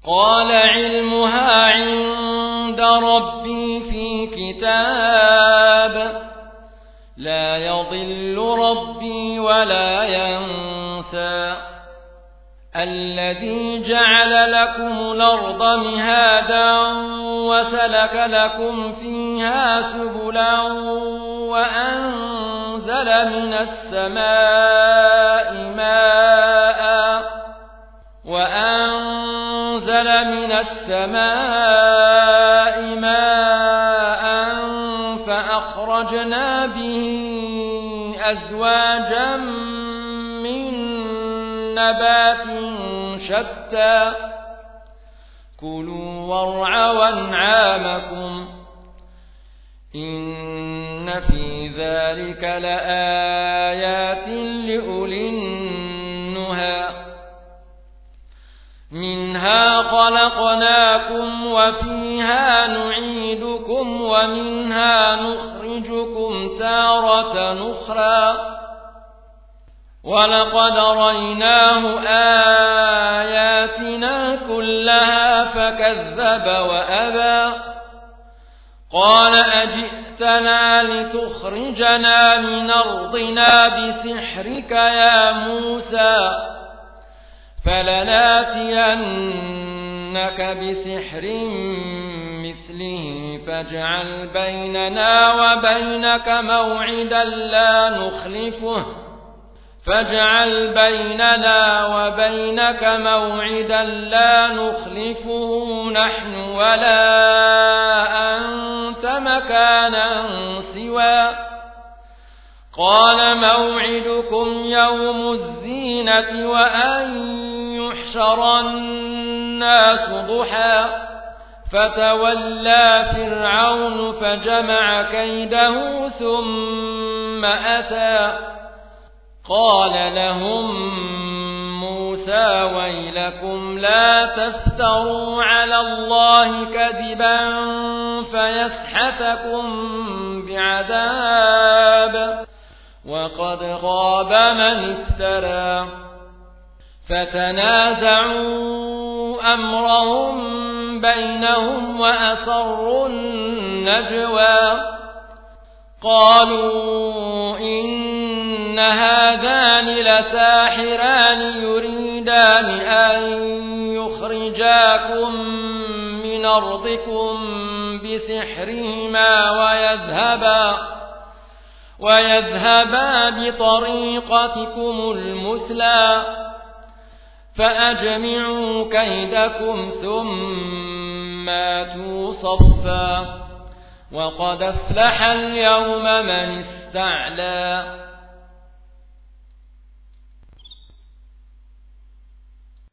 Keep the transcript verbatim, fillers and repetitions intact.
قال علمها عند ربي في كتاب لا يضل ربي ولا ينسى الذي جعل لكم الأرض مهادا وسلك لكم فيها سبلا وأنزل من السماء ماء وأنزل من السماء ماء فأخرجنا به أزواجا من نبات شتى كلوا وارعوا أنعامكم إن في ذلك لآيات لأولي النهى منها خلقناكم وفيها نعيدكم ومنها نخرجكم تارة أخرى ولقد رأيناه آياتنا كلها فكذب وأبى قال أجئتنا لتخرجنا من أرضنا بسحرك يا موسى فلناتينك بسحر مثله فاجعل بيننا وبينك موعدا لا نخلفه فاجعل بيننا وبينك موعدا لا نخلفه نحن ولا أنت مكانا سوى قال موعدكم يوم الزينة وأن يحشر الناس ضحى فتولى فرعون فجمع كيده ثم أتى قال لهم موسى ويلكم لا تفتروا على الله كذبا فيسحتكم بعذاب وقد خاب من افترى فتنازعوا أمرهم بينهم وأسروا النجوى قالوا إن هذان لساحران يريدان أن يخرجاكم من أرضكم بسحرهما ويذهبا ويذهبا بطريقتكم المثلى فأجمعوا كيدكم ثم آتوا صفا وقد أفلح اليوم من استعلى